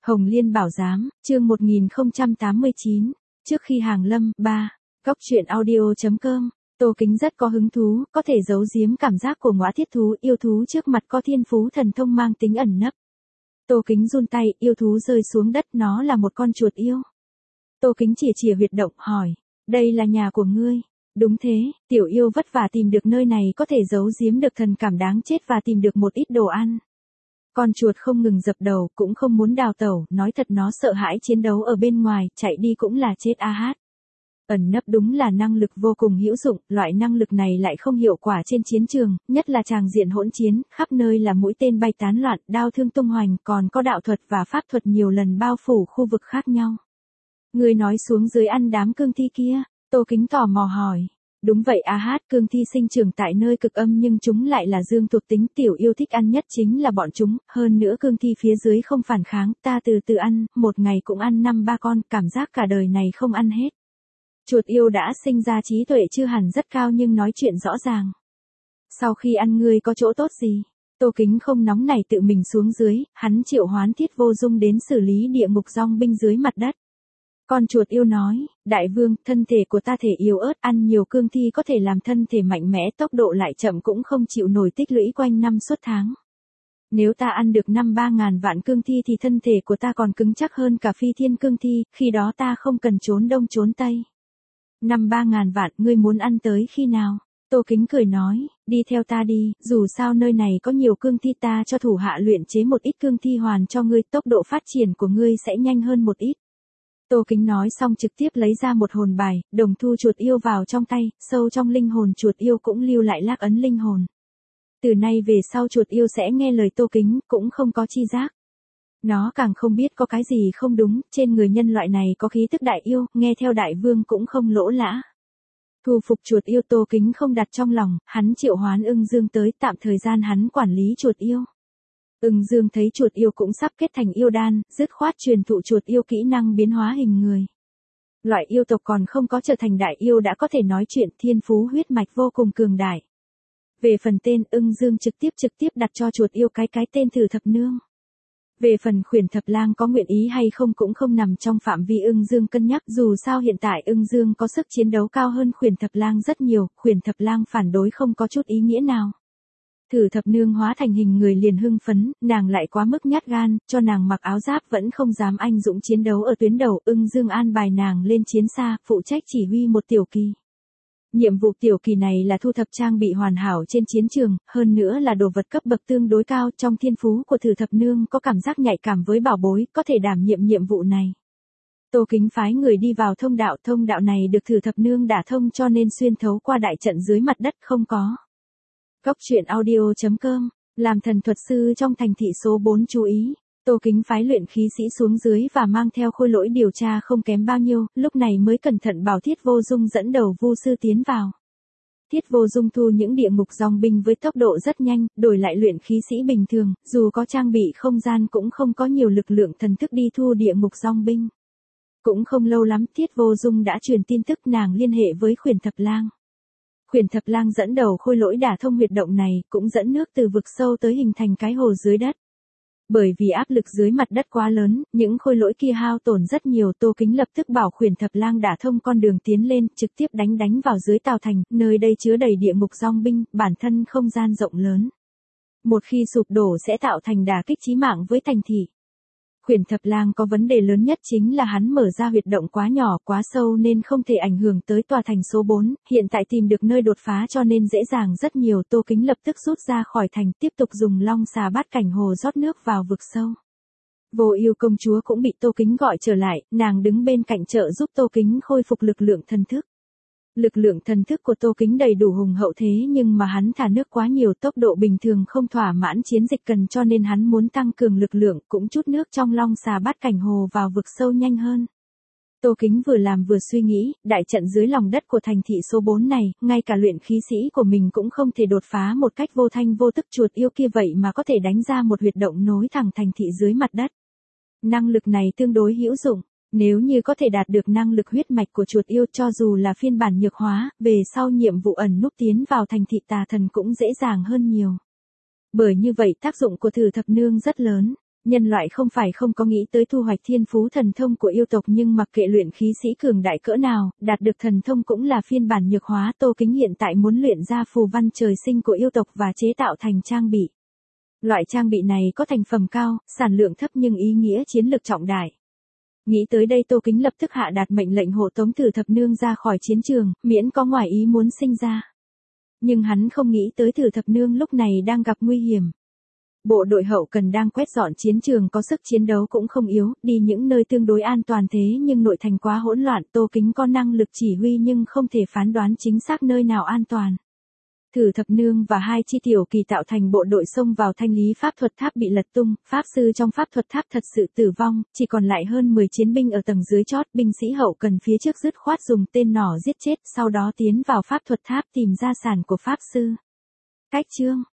Hồng Liên Bảo Giám, chương 1089, trước khi hàng lâm, 3, góc truyện audio.com, Tô Kính rất có hứng thú, có thể giấu giếm cảm giác của ngõa thiết thú, yêu thú trước mặt có thiên phú thần thông mang tính ẩn nấp. Tô Kính run tay, yêu thú rơi xuống đất, nó là một con chuột yêu. Tô Kính chìa huyệt động, hỏi, đây là nhà của ngươi? Đúng thế, tiểu yêu vất vả tìm được nơi này có thể giấu giếm được thần cảm đáng chết và tìm được một ít đồ ăn. Con chuột không ngừng dập đầu, cũng không muốn đào tẩu, nói thật nó sợ hãi chiến đấu ở bên ngoài, chạy đi cũng là chết a hát. Ẩn nấp đúng là năng lực vô cùng hữu dụng, loại năng lực này lại không hiệu quả trên chiến trường, nhất là tràng diện hỗn chiến, khắp nơi là mũi tên bay tán loạn, đao thương tung hoành, còn có đạo thuật và pháp thuật nhiều lần bao phủ khu vực khác nhau. Người nói xuống dưới ăn đám cương thi kia, Tô Kính tò mò hỏi. Đúng vậy a hát, cương thi sinh trưởng tại nơi cực âm nhưng chúng lại là dương thuộc tính, tiểu yêu thích ăn nhất chính là bọn chúng, hơn nữa cương thi phía dưới không phản kháng, ta từ từ ăn, một ngày cũng ăn 5-3 con, cảm giác cả đời này không ăn hết. Chuột yêu đã sinh ra trí tuệ chưa hẳn rất cao nhưng nói chuyện rõ ràng. Sau khi ăn ngươi có chỗ tốt gì? Tô Kính không nóng nảy tự mình xuống dưới, hắn triệu hoán Thiết Vô Dung đến xử lý địa ngục dong binh dưới mặt đất. Con chuột yêu nói, đại vương, thân thể của ta thể yếu ớt, ăn nhiều cương thi có thể làm thân thể mạnh mẽ, tốc độ lại chậm cũng không chịu nổi tích lũy quanh năm suốt tháng. Nếu ta ăn được 5-3 ngàn vạn cương thi thì thân thể của ta còn cứng chắc hơn cả phi thiên cương thi, khi đó ta không cần trốn đông trốn tây. 5-3 ngàn vạn, ngươi muốn ăn tới khi nào? Tô Kính cười nói, đi theo ta đi, dù sao nơi này có nhiều cương thi, ta cho thủ hạ luyện chế một ít cương thi hoàn cho ngươi, tốc độ phát triển của ngươi sẽ nhanh hơn một ít. Tô Kính nói xong trực tiếp lấy ra một hồn bài, đồng thu chuột yêu vào trong tay, sâu trong linh hồn chuột yêu cũng lưu lại lạc ấn linh hồn. Từ nay về sau chuột yêu sẽ nghe lời Tô Kính, cũng không có chi giác. Nó càng không biết có cái gì không đúng, trên người nhân loại này có khí tức đại yêu, nghe theo đại vương cũng không lỗ lã. Thu phục chuột yêu Tô Kính không đặt trong lòng, hắn triệu hoán Ưng Dương tới, tạm thời gian hắn quản lý chuột yêu. Ưng Dương thấy chuột yêu cũng sắp kết thành yêu đan, dứt khoát truyền thụ chuột yêu kỹ năng biến hóa hình người. Loại yêu tộc còn không có trở thành đại yêu đã có thể nói chuyện, thiên phú huyết mạch vô cùng cường đại. Về phần tên, Ưng Dương trực tiếp đặt cho chuột yêu cái tên Thử Thập Nương. Về phần Khuyển Thập Lang có nguyện ý hay không cũng không nằm trong phạm vi Ưng Dương cân nhắc, dù sao hiện tại Ưng Dương có sức chiến đấu cao hơn Khuyển Thập Lang rất nhiều, Khuyển Thập Lang phản đối không có chút ý nghĩa nào. Thử Thập Nương hóa thành hình người liền hưng phấn, nàng lại quá mức nhát gan, cho nàng mặc áo giáp vẫn không dám anh dũng chiến đấu ở tuyến đầu, Ưng Dương an bài nàng lên chiến xa, phụ trách chỉ huy một tiểu kỳ. Nhiệm vụ tiểu kỳ này là thu thập trang bị hoàn hảo trên chiến trường, hơn nữa là đồ vật cấp bậc tương đối cao, trong thiên phú của Thử Thập Nương có cảm giác nhạy cảm với bảo bối, có thể đảm nhiệm vụ này. Tô Kính phái người đi vào thông đạo này được Thử Thập Nương đả thông cho nên xuyên thấu qua đại trận dưới mặt đất không có. Góc truyện audio.com, làm thần thuật sư trong thành thị số 4 chú ý. Tô Kính phái luyện khí sĩ xuống dưới và mang theo khôi lỗi điều tra không kém bao nhiêu, lúc này mới cẩn thận bảo Thiết Vô Dung dẫn đầu vu sư tiến vào. Thiết Vô Dung thu những địa ngục dòng binh với tốc độ rất nhanh, đổi lại luyện khí sĩ bình thường, dù có trang bị không gian cũng không có nhiều lực lượng thần thức đi thu địa ngục dòng binh. Cũng không lâu lắm Thiết Vô Dung đã truyền tin tức, nàng liên hệ với Khuyển Thập Lang. Khuyển Thập Lang dẫn đầu khôi lỗi đả thông huyệt động này, cũng dẫn nước từ vực sâu tới hình thành cái hồ dưới đất. Bởi vì áp lực dưới mặt đất quá lớn, những khôi lỗi kia hao tổn rất nhiều, Tô Kính lập tức bảo Khuyển Thập Lang đả thông con đường tiến lên, trực tiếp đánh vào dưới tàu thành, nơi đây chứa đầy địa ngục dong binh, bản thân không gian rộng lớn. Một khi sụp đổ sẽ tạo thành đả kích chí mạng với thành thị. Khuyển Thập Lang có vấn đề lớn nhất chính là hắn mở ra huyệt động quá nhỏ quá sâu nên không thể ảnh hưởng tới tòa thành số 4, hiện tại tìm được nơi đột phá cho nên dễ dàng rất nhiều. Tô Kính lập tức rút ra khỏi thành, tiếp tục dùng long xà bát cảnh hồ rót nước vào vực sâu. Vô Yêu công chúa cũng bị Tô Kính gọi trở lại, nàng đứng bên cạnh trợ giúp Tô Kính khôi phục lực lượng thần thức. Lực lượng thần thức của Tô Kính đầy đủ hùng hậu thế nhưng mà hắn thả nước quá nhiều, tốc độ bình thường không thỏa mãn chiến dịch cần cho nên hắn muốn tăng cường lực lượng, cũng chút nước trong long xà bát cảnh hồ vào vực sâu nhanh hơn. Tô Kính vừa làm vừa suy nghĩ, đại trận dưới lòng đất của thành thị số 4 này, ngay cả luyện khí sĩ của mình cũng không thể đột phá một cách vô thanh vô tức, chuột yêu kia vậy mà có thể đánh ra một huyệt động nối thẳng thành thị dưới mặt đất. Năng lực này tương đối hữu dụng. Nếu như có thể đạt được năng lực huyết mạch của chuột yêu cho dù là phiên bản nhược hóa, về sau nhiệm vụ ẩn núp tiến vào thành thị tà thần cũng dễ dàng hơn nhiều. Bởi như vậy tác dụng của Thử Thập Nương rất lớn. Nhân loại không phải không có nghĩ tới thu hoạch thiên phú thần thông của yêu tộc, nhưng mặc kệ luyện khí sĩ cường đại cỡ nào, đạt được thần thông cũng là phiên bản nhược hóa. Tô Kính hiện tại muốn luyện ra phù văn trời sinh của yêu tộc và chế tạo thành trang bị. Loại trang bị này có thành phẩm cao, sản lượng thấp nhưng ý nghĩa chiến lược trọng đại. Nghĩ tới đây Tô Kính lập tức hạ đạt mệnh lệnh hộ tống Tử Thập Nương ra khỏi chiến trường, miễn có ngoài ý muốn sinh ra. Nhưng hắn không nghĩ tới Tử Thập Nương lúc này đang gặp nguy hiểm. Bộ đội hậu cần đang quét dọn chiến trường, có sức chiến đấu cũng không yếu, đi những nơi tương đối an toàn, thế nhưng nội thành quá hỗn loạn. Tô Kính có năng lực chỉ huy nhưng không thể phán đoán chính xác nơi nào an toàn. Tử Thập Nương và 2 chi tiểu kỳ tạo thành bộ đội xông vào thanh lý pháp thuật tháp bị lật tung, pháp sư trong pháp thuật tháp thật sự tử vong, chỉ còn lại hơn 10 chiến binh ở tầng dưới chót. Binh sĩ hậu cần phía trước dứt khoát dùng tên nỏ giết chết, sau đó tiến vào pháp thuật tháp tìm ra sản của pháp sư. Cách chương